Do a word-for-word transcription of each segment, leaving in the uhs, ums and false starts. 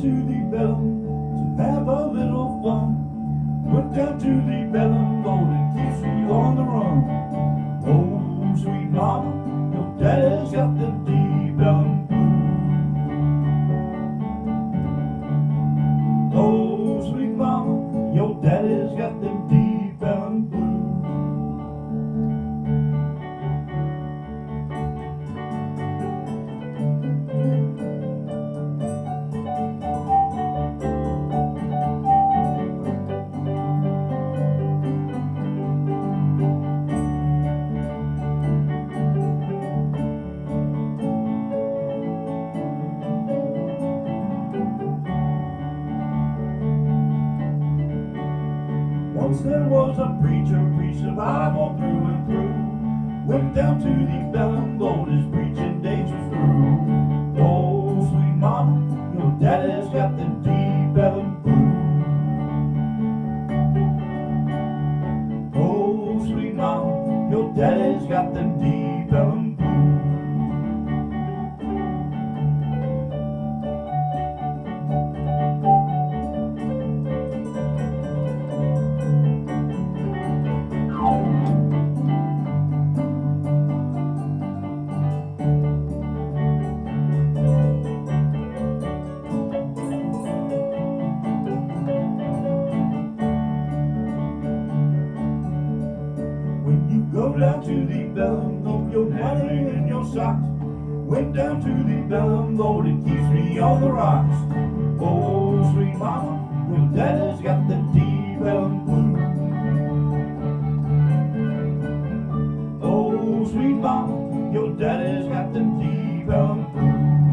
to the Bellum to have a little fun. Went down to the Bellum, Lord, it keeps me on the run. Oh, sweet mama, your daddy's got the deep Bellum blues. Oh, sweet mama, your daddy's got them deep Bellum blues. Once there was a preacher, preached the Bible through and through. Went down to the Bellum, Lord, his preaching days was through. Oh, sweet mama, your daddy's got them deep Bellum blues. Oh, sweet mama, your daddy's got them deep Bellum blues. Go down to the Bellum, throw your money in your socks. Went down to the Bellum, Lord, it keeps me on the rocks. Oh, sweet mama, your daddy's got them deep Bellum blues. Oh, sweet mama, your daddy's got them deep Bellum blues.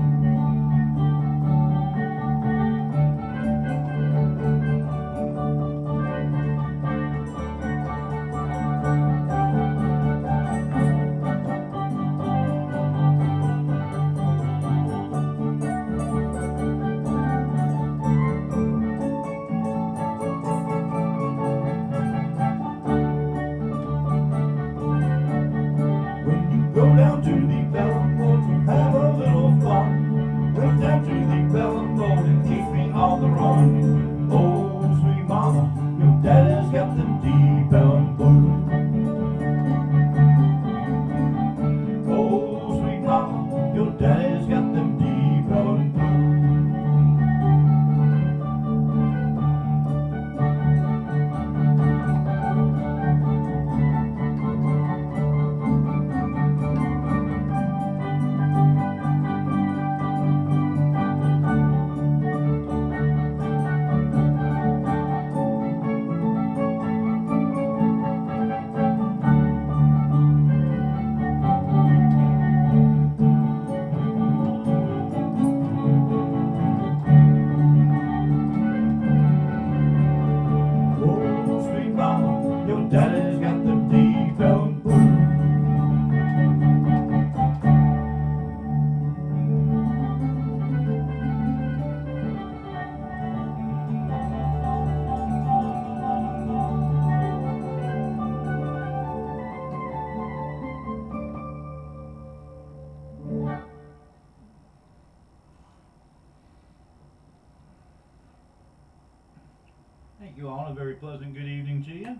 Go down to the Bellum, Lord, to have a little fun. Went down to the Bellum, Lord, and keeps me on the run. Oh, sweet mama, your daddy's got them deep Bellum blues. Oh, sweet mama, your daddy's got them deep Bellum blues. Your daddy's got them deep Bellum blues. Thank you all. A very pleasant good evening to you.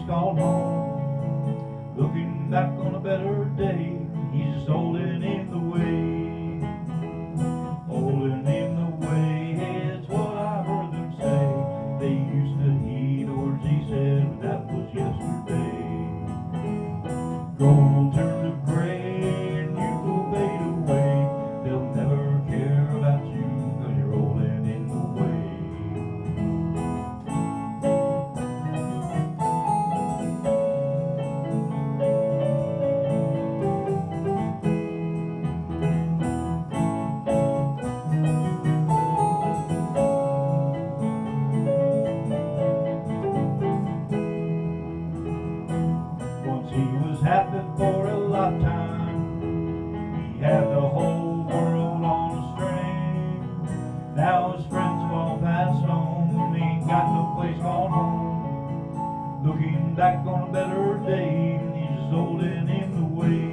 called home. Looking back on a better day, he's just holding in the way. Holding in the way, it's what I heard them say. They used to heed words he said, but that was yesterday. Gold will turn to gray and you will fade away. They'll never care about you cause you're rolling in the way. Once he was happy for a lifetime. He had the whole world on a string. Now his friends have all passed on. He ain't got no place called home. Looking back on a better day, he's just holding in the way.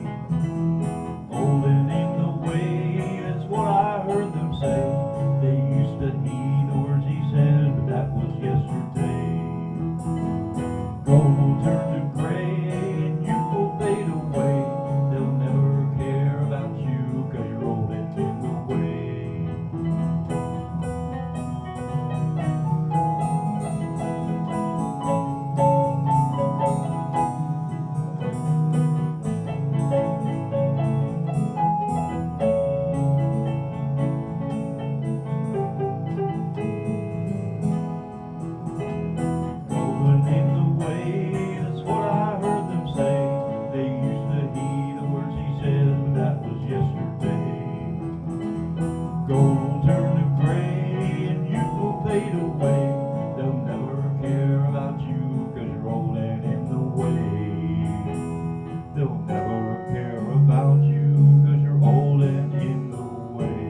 Holding in the way, that's what I heard them say. They used to heed the words he said, but that was yesterday. Gold will turn to gray and you will fade away. They'll never care about you cause you're rolling in the way. Rolling in the way, that's what I heard them say. They used to heed the words he said, but that was yesterday. Gold will turn to gray and youth will fade away. They'll never care about you cause you're rolling in the way. They'll never care about you cause you're rolling in the way.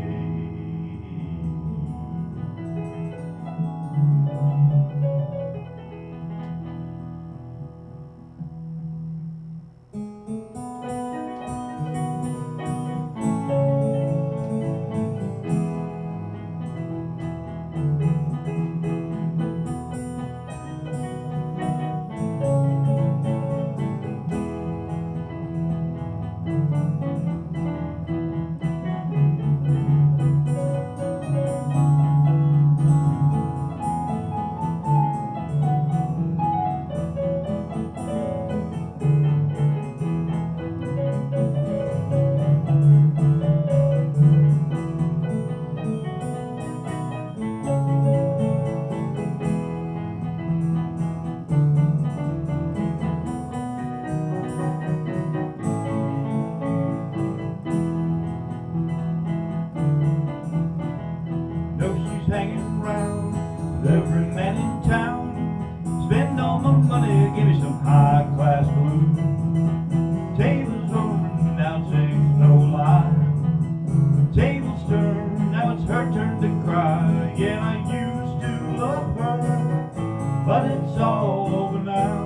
No, she's hanging around with every man in town. Spend all my money, give me some high-class blues. Tables over, now sings no lie. Tables turn, now it's her turn to cry. Yeah, I used to love her, but it's all over now.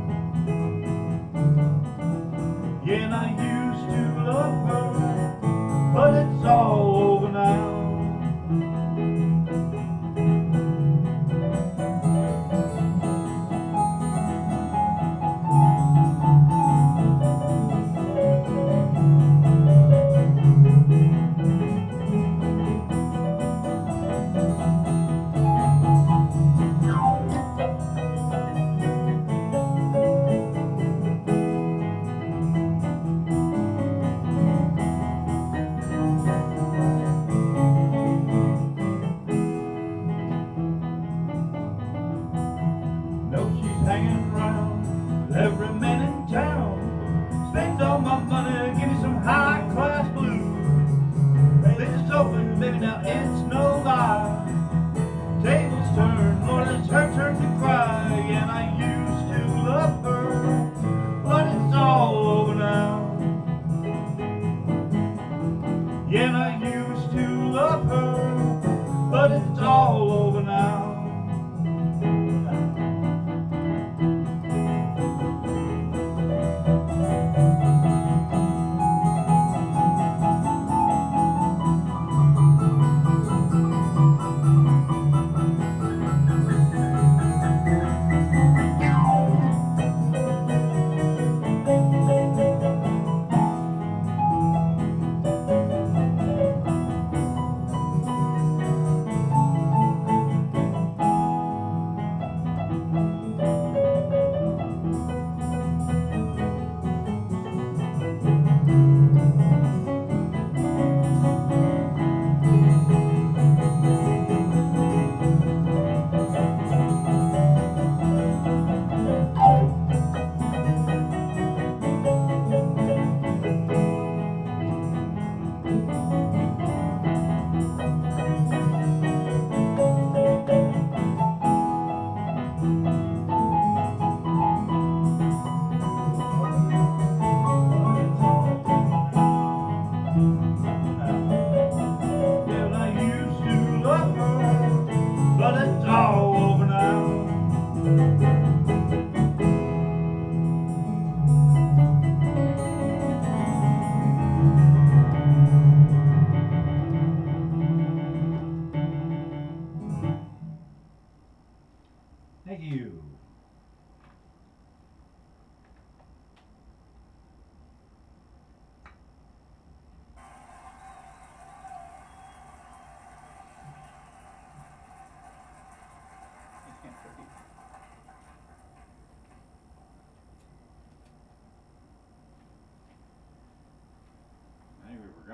Yeah, I used to love her, but it's all over now. No, she's hanging around with every man in town. Spend all my money, give me some high-class blues. They just open, baby, now it's no lie. Tables turn, Lord, it's her turn to cry. And I used to love her, but it's all over now. Yeah, and I used to love her, but it's all over now.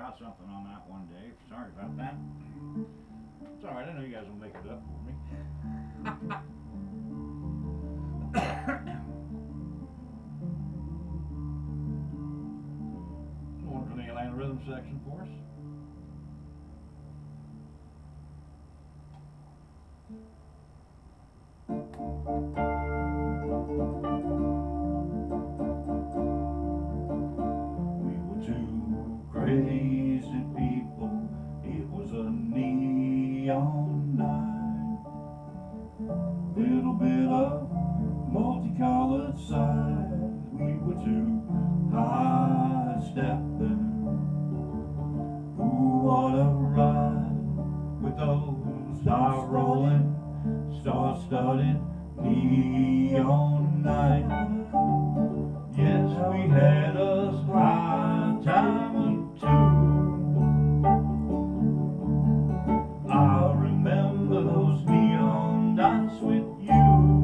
forgot something on that one day. Sorry about that. It's alright, I know you guys will make it up for me. One from the Atlanta Rhythm section for us. We were two crazy people. It was a neon night. Little bit of multicolored signs. We were two high stepping. Ooh, what a ride with those stars rolling, star-studded neon night. Yes, we had us high time or two. I remember those neon nights with you.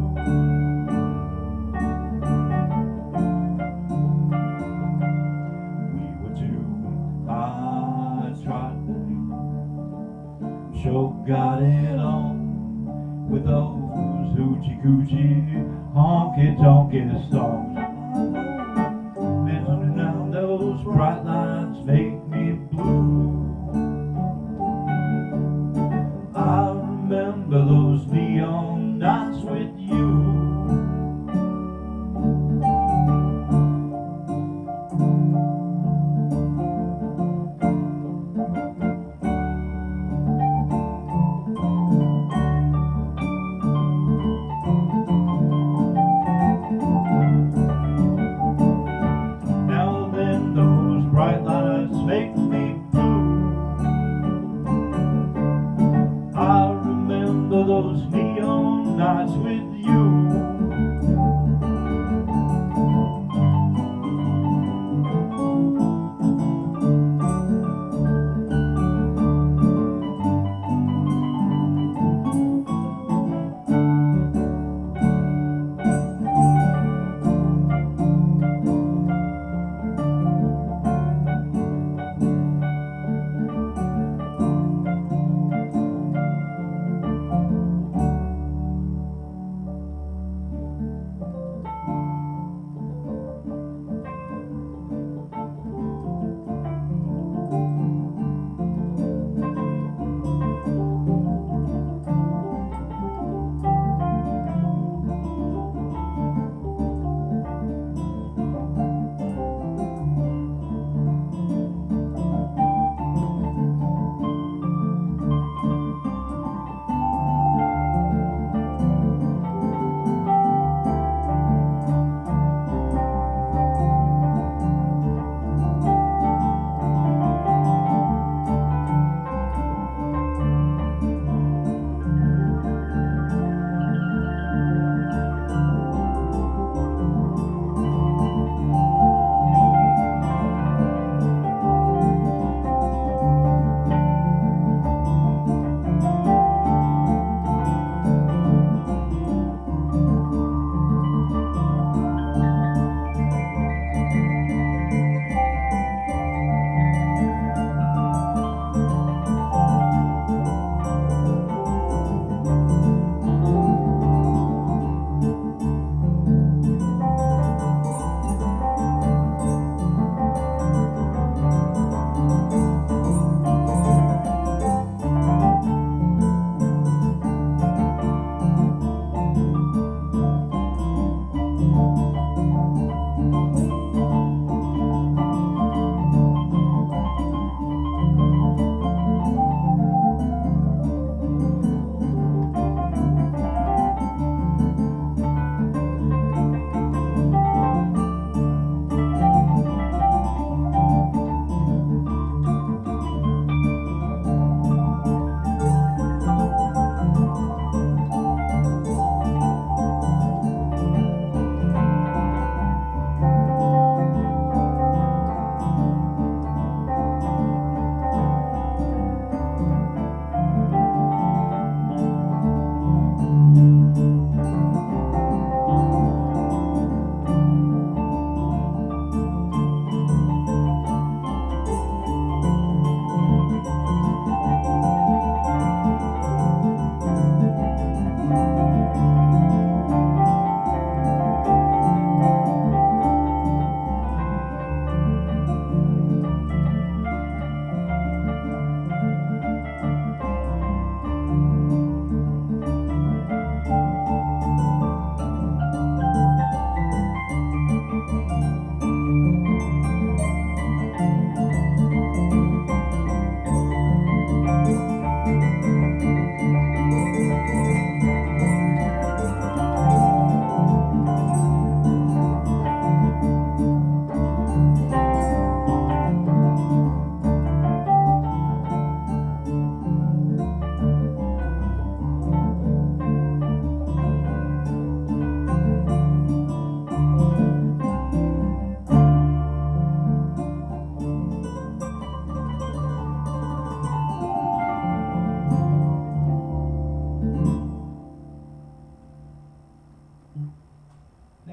We were two high-trotting, sure got it on with those hoochie coochie honky tonky songs. Listening now, those bright lights make me blue. I remember those neon nights with you.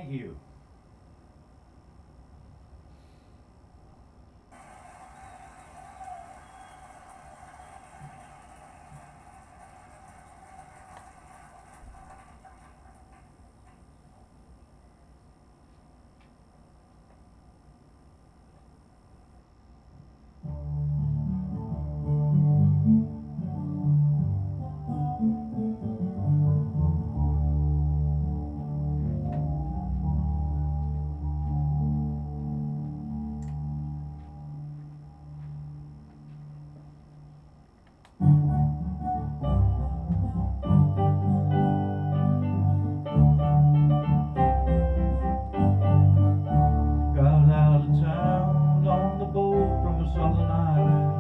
Thank you. Got out of town on the boat from a southern island.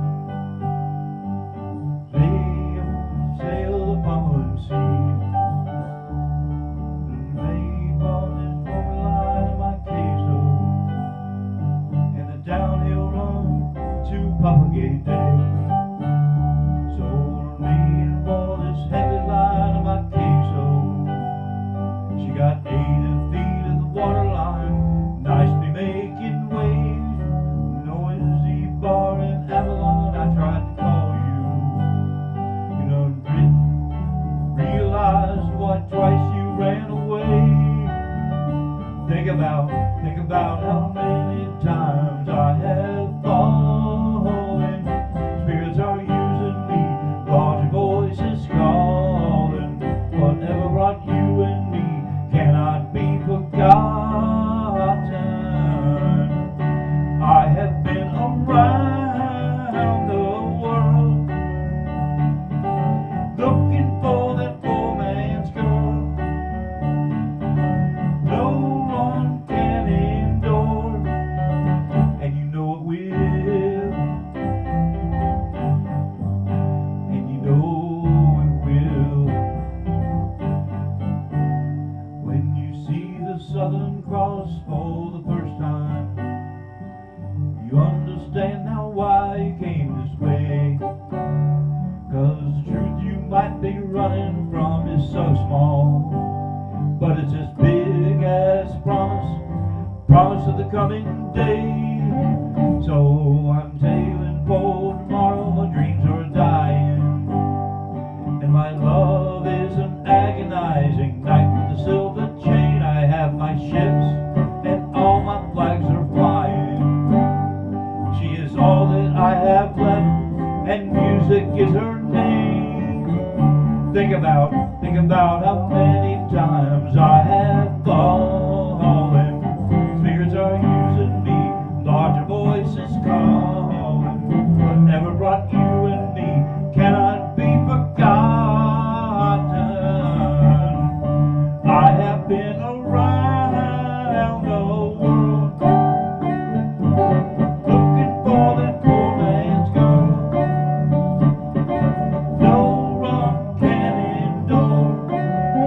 Sailed, sailed the Pomeroon Sea. The mate bought his forward line of my queso and the downhill run to Papagay Day. Sold me and bought this heavy line of my queso. She got eighty feet of the water line, nicely making waves. Noisy bar in Avalon, I tried to call you. You done didn't realize what twice you ran away. Think about, think about how many times I have fallen. Spirits are using me, larger voices calling. Whatever brought you and me cannot be forgotten. I have been around the world looking for that poor man's girl. No one can endure, and you know it will, and you know it will. When you see the Southern Cross for the first time, you understand now why you came this way. 'Cause the truth you might be running from is so small, but it's as big as promise, promise of the coming day. So I'm sailing for tomorrow, my dreams are dying, and my love is an agonizing night with a silver chain. I have my ships and all my flags are flying. She is all that I have left, and music is her name. Think about, think about how many times I have fallen. Spirits are using me, larger voices calling. Whatever brought you and me cannot be forgotten. I have been around the world looking for that poor man's girl. No one can endure,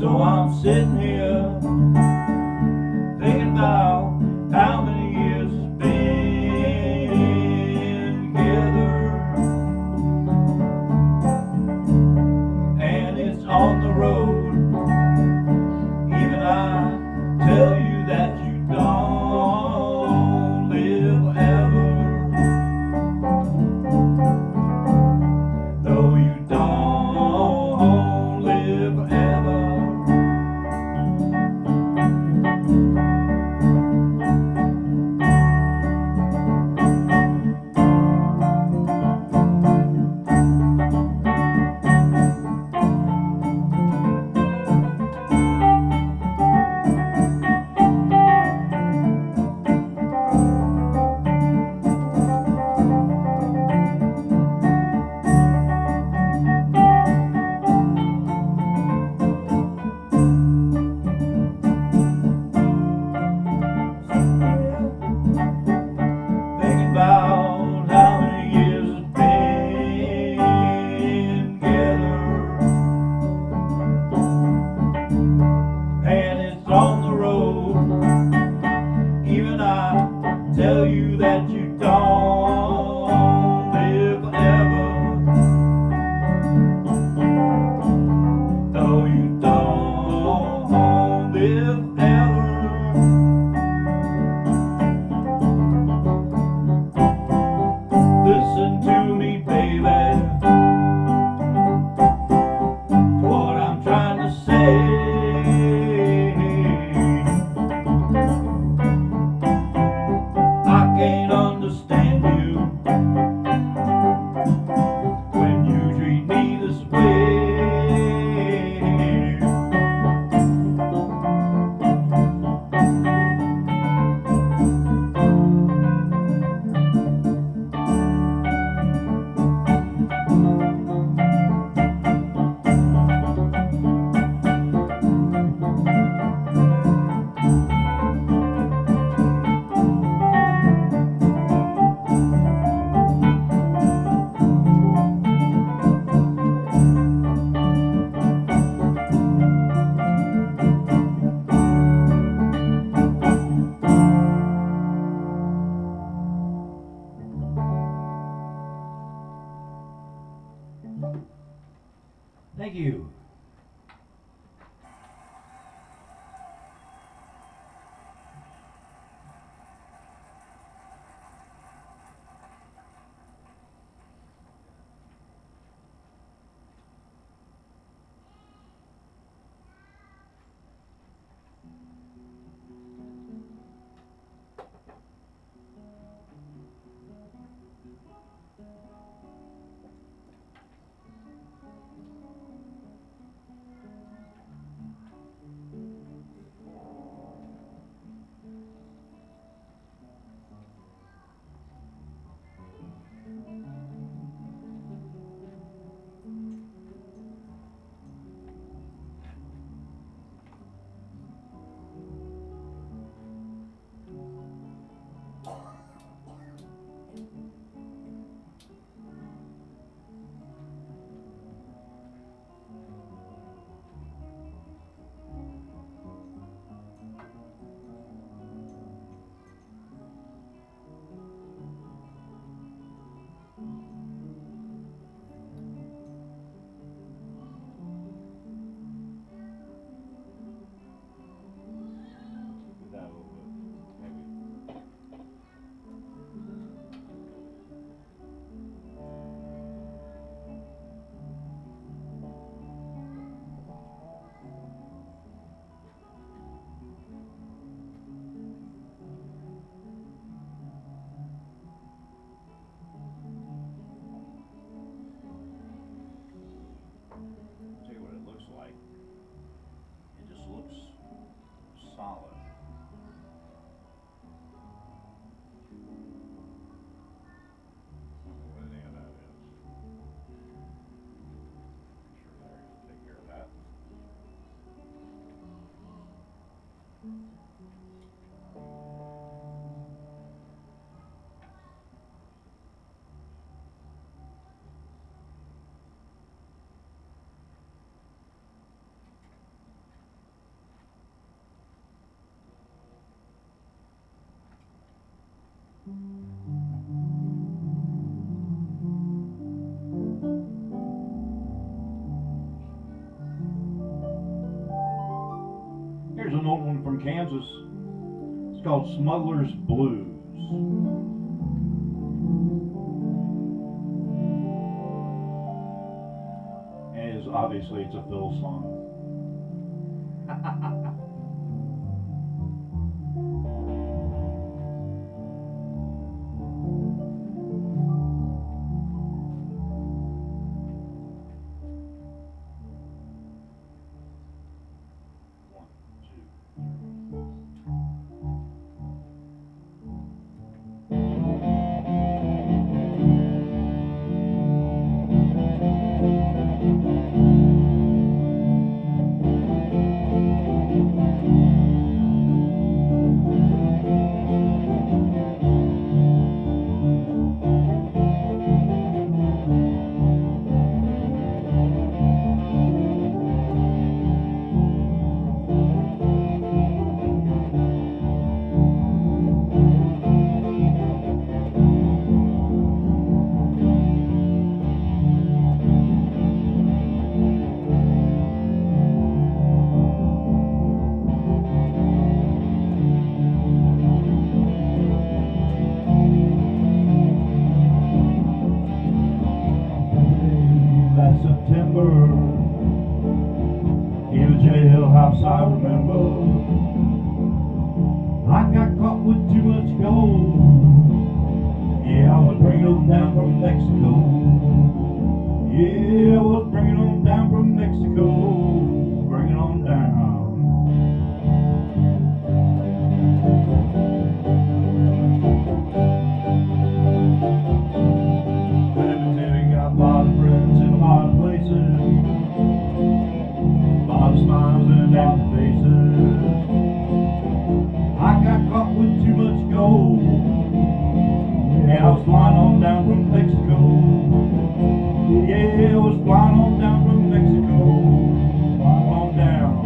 So I'm sitting here thinking about how many years it's been together, and it's on the road. Even I tell you that you don't live ever, though you don't live ever. Here's an old one from Kansas. It's called Smuggler's Blues. And it's, obviously it's a Phil song. September in a jailhouse, I remember I got caught with too much gold. Yeah, I was bringing them down from Mexico. Yeah, I was bringing them down from Mexico, bringing them down. Cemetery got a lot of friends in a lot of places, a lot of smiles and empty faces. I got caught with too much gold. Yeah, I was flying on down from Mexico. Yeah, I was flying on down from Mexico, flying on down.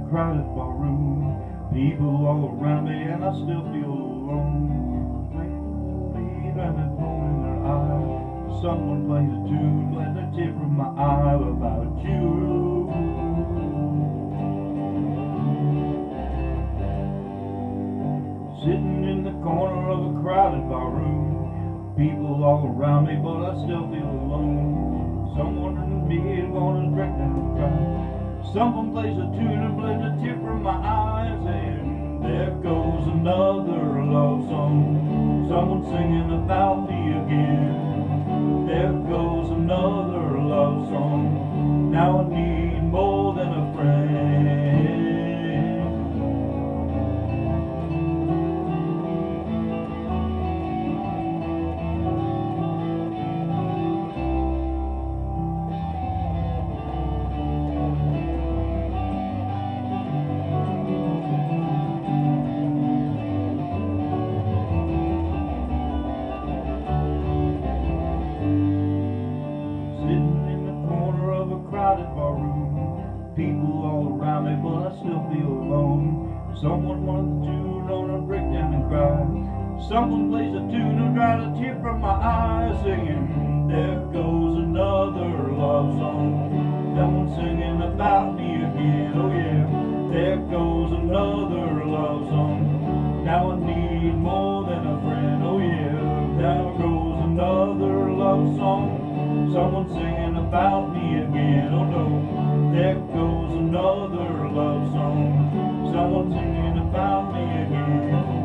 crowded barroom. People all around me and I still feel alone. Lead and a hole in their eye. Someone plays a tune, let a tear from my eye about you. Sitting in the corner of a crowded barroom. People all around me, but I still feel alone. Someone in me wanna break down and cry. Someone plays a tune and blends a tear from my eyes, and there goes another love song. Someone singing about me again. There goes another love song. Now I need more than a friend. People all around me, but I still feel alone. Someone wants a tune on a breakdown and cry. Someone plays a tune and dries a tear from my eyes, singing, there goes another love song. Someone singing about me again, oh yeah. There goes another love song. Now I need more than a friend, oh yeah. There goes another love song. Someone singing about me again, oh no. There goes another love song. Someone singing about me again.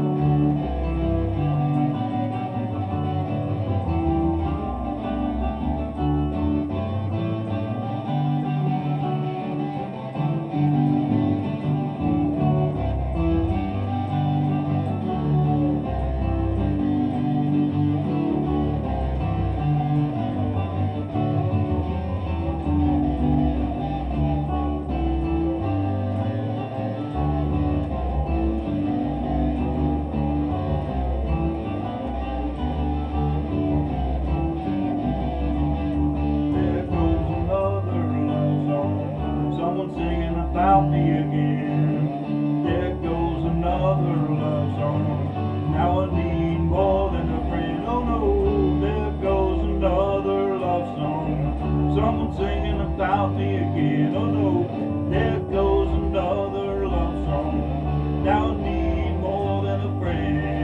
Singing about me again. There goes another love song. Now I need more than a friend. Oh no, there goes another love song. Someone singing about me again. Oh no, there goes another love song. Now I need more than a friend.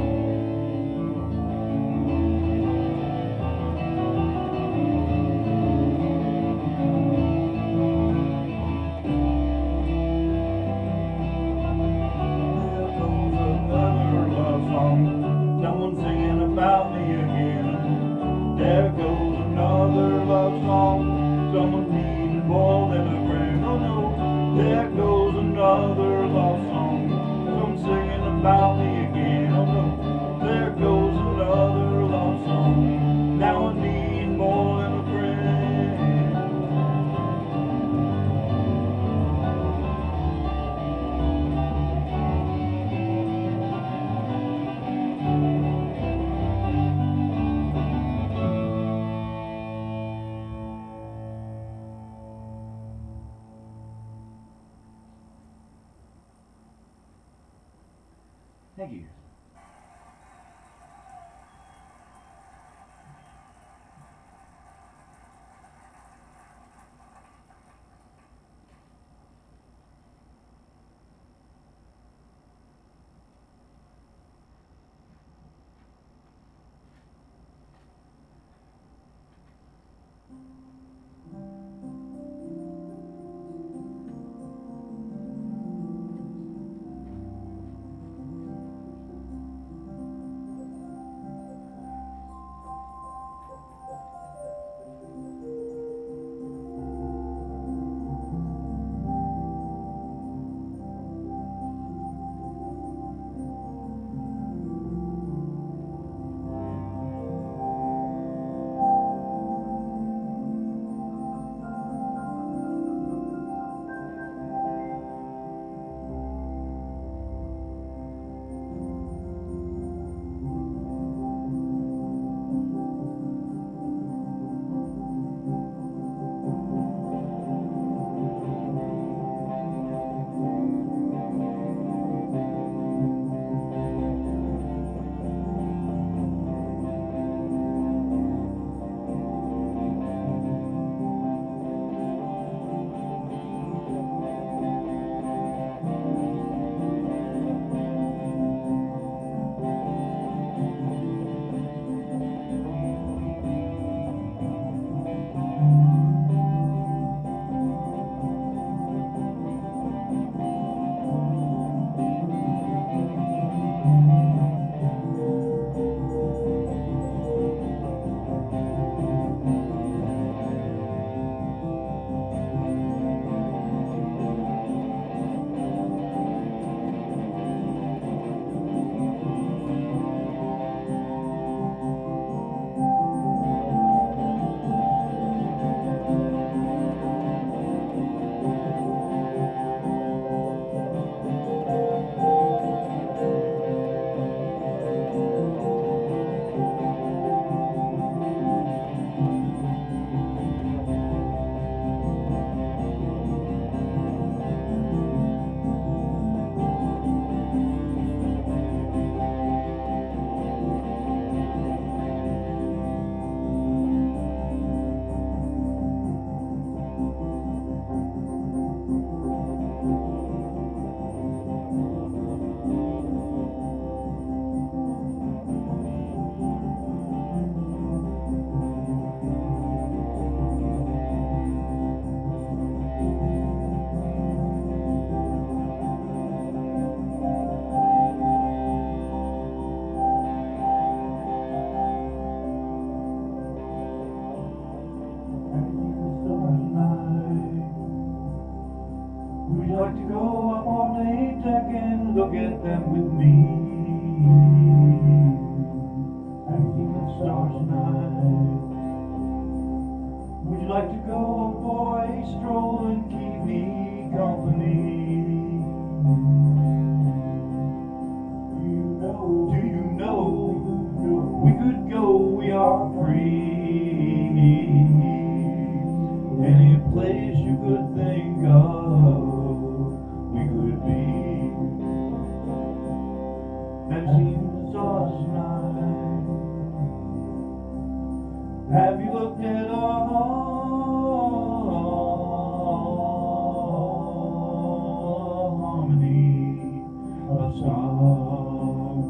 About me again. There goes another love song. Someone needing more than a friend. Oh no, there goes another love song. Someone singing about me again. Oh no, there goes another love song. Now I need more than a friend. Thank you. like to go up on a deck and look at them with me? Have you seen the stars tonight? Would you like to go for a stroll and keep me company? Do you know, do you know we could go, we are free. Any place you could think of, we could be. Have you seen the stars tonight? Have you looked at our harmony of song?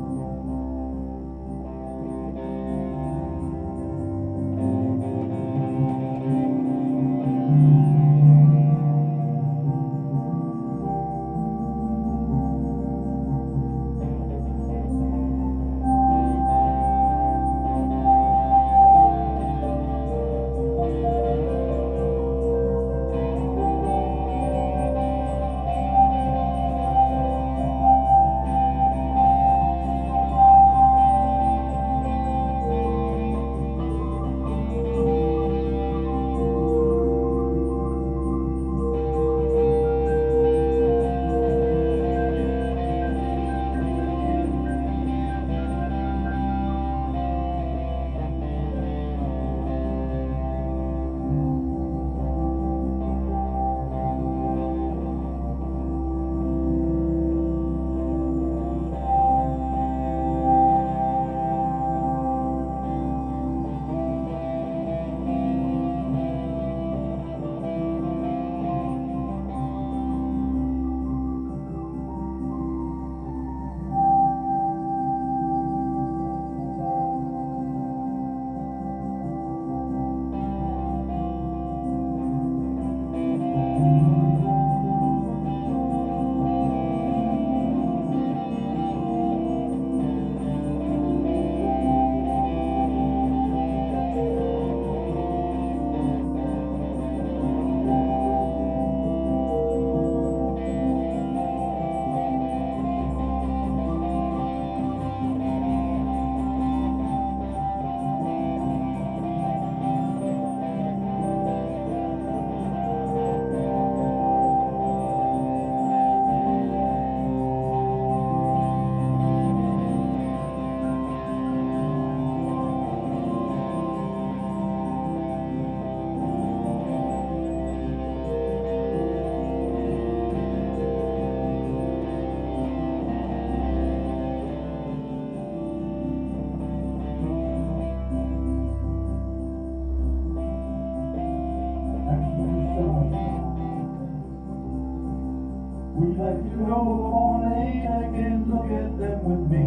Would you like to go on a deck and look at them with me?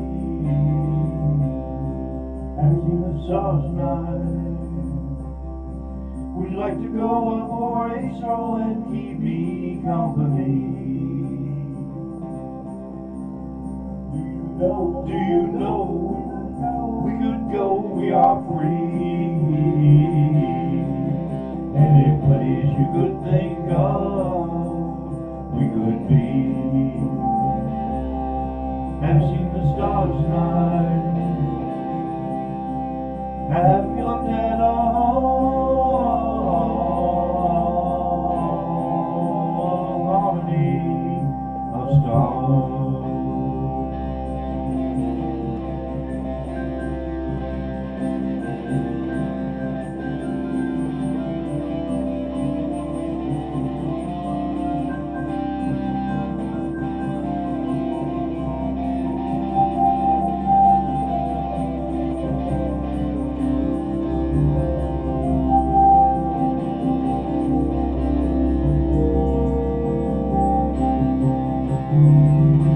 Have you seen the stars tonight? Would you like to go up for a stroll and keep me company? Do you know, do you know we could go, we are free. Any place you could think of, we could be. Have you seen the stars tonight? Have you looked at our harmony of stars? Thank you.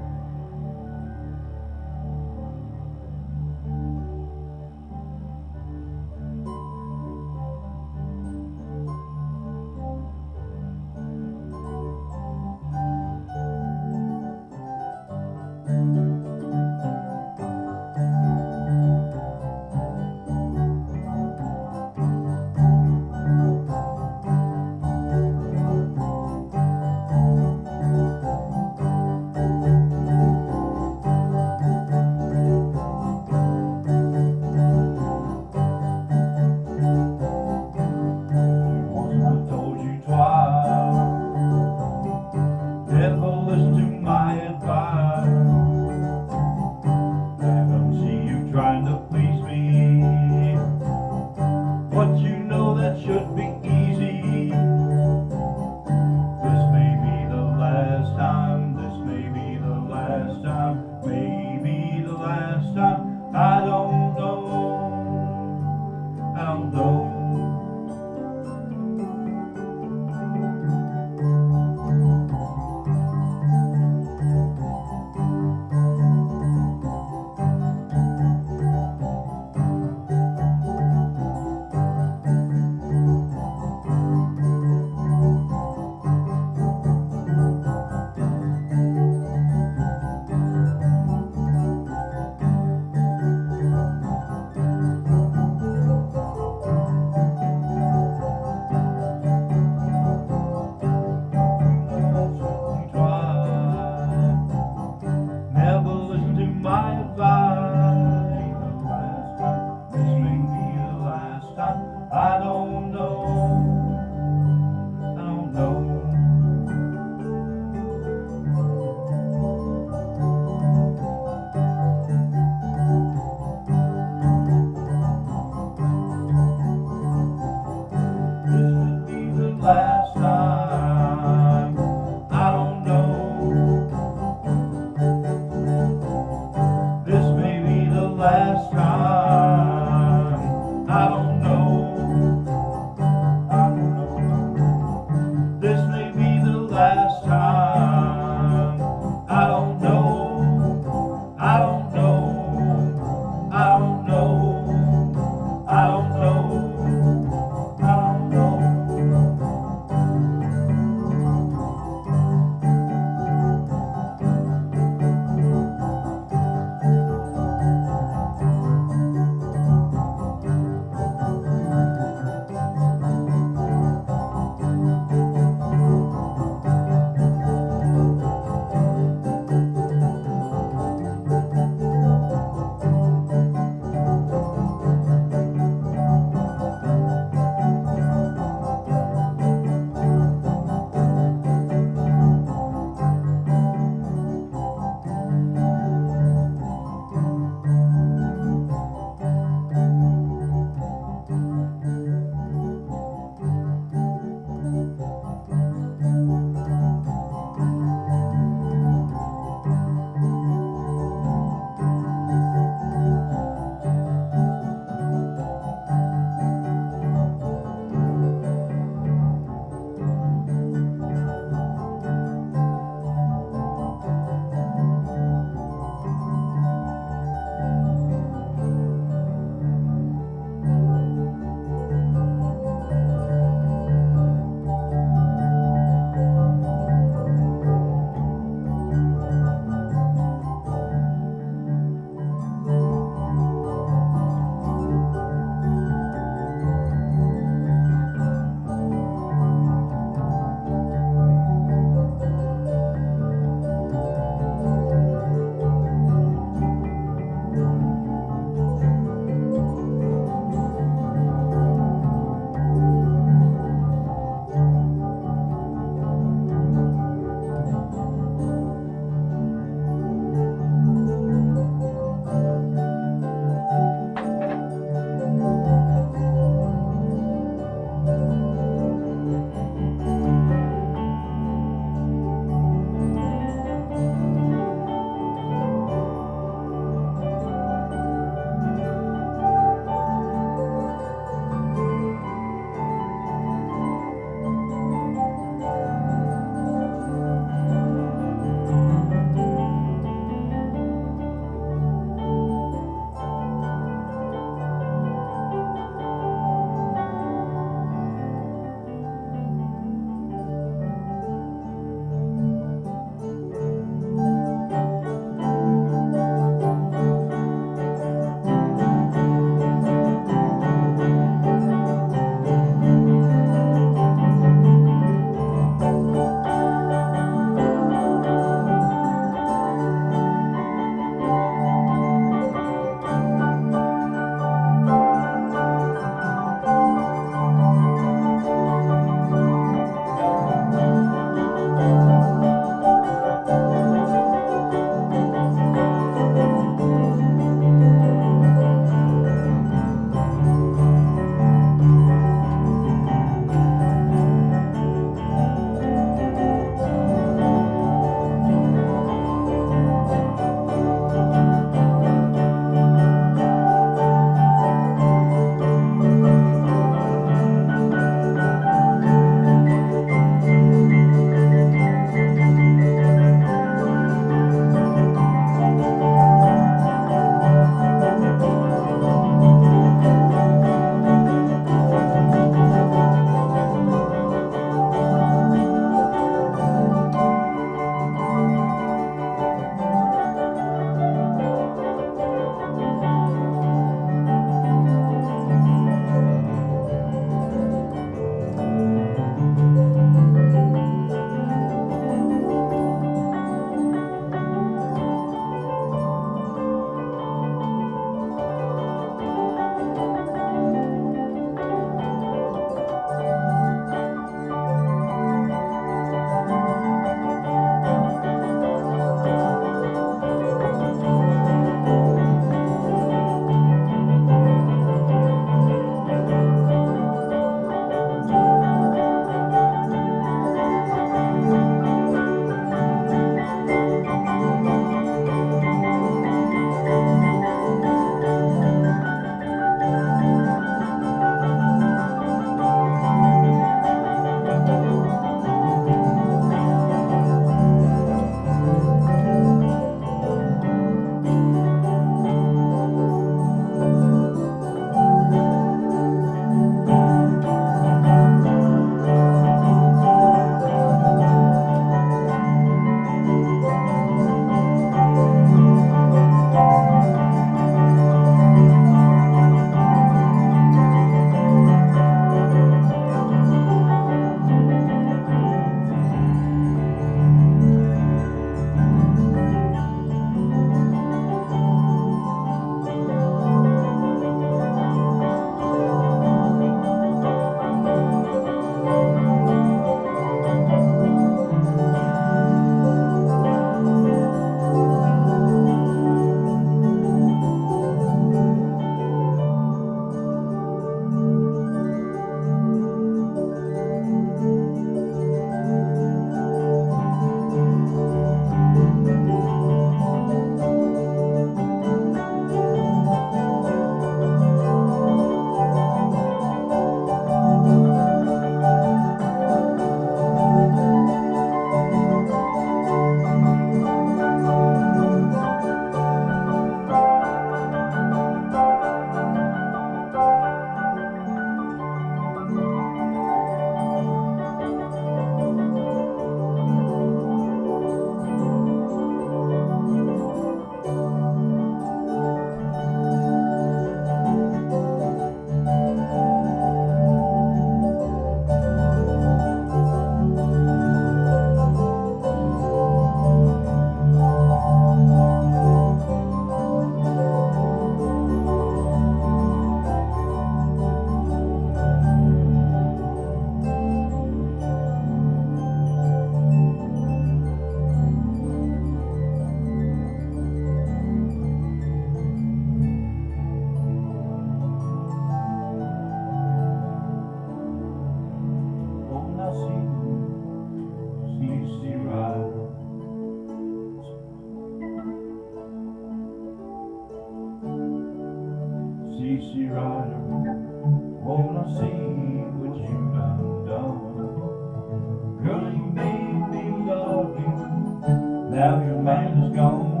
C C Rider, wanna see what you done done. Girl, you made me love you, now your man is gone.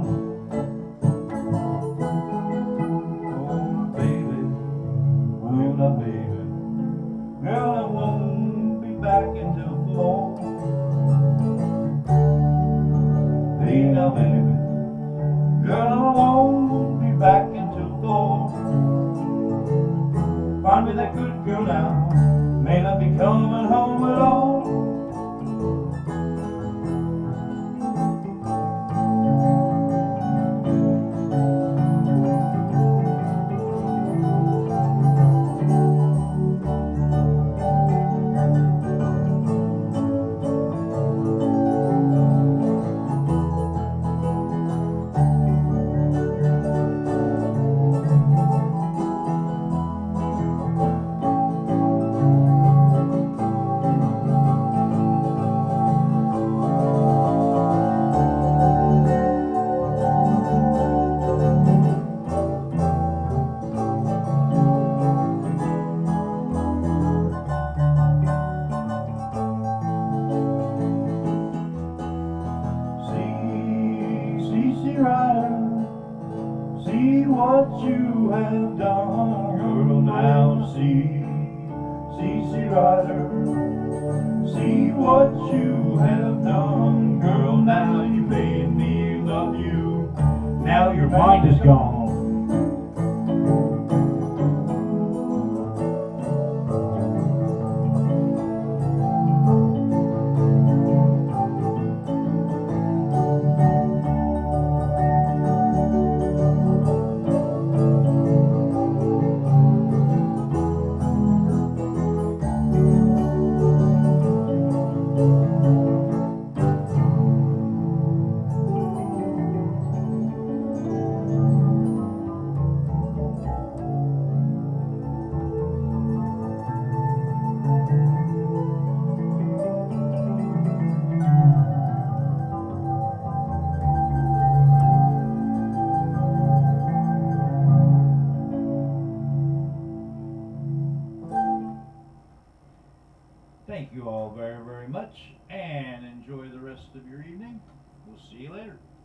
Oh baby, will I baby, girl I won't be back until fall. Hey now baby, girl I won't be back until fall. Find me that good girl now, may not be coming home at all. C C Rider, see what you have done, girl. Now see, C C Rider, see what you have done, girl. Now you made me love you, now your mind is gone. Thank you all very, very much, and enjoy the rest of your evening. We'll see you later.